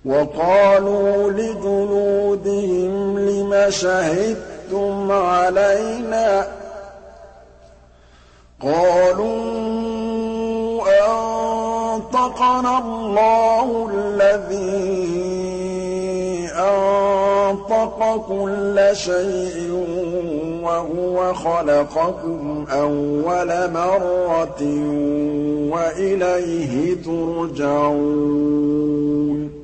وَقَالُوا لِجُلُودِهِمْ لِمَ شَهِدتُّمْ عَلَيْنَا ۖ قَالُوا أَنطَقَنَا اللَّهُ الَّذِي أَنطَقَ كُلَّ شَيْءٍ وَهُوَ خَلَقَكُمْ أَوَّلَ مَرَّةٍ وَإِلَيْهِ تُرْجَعُونَ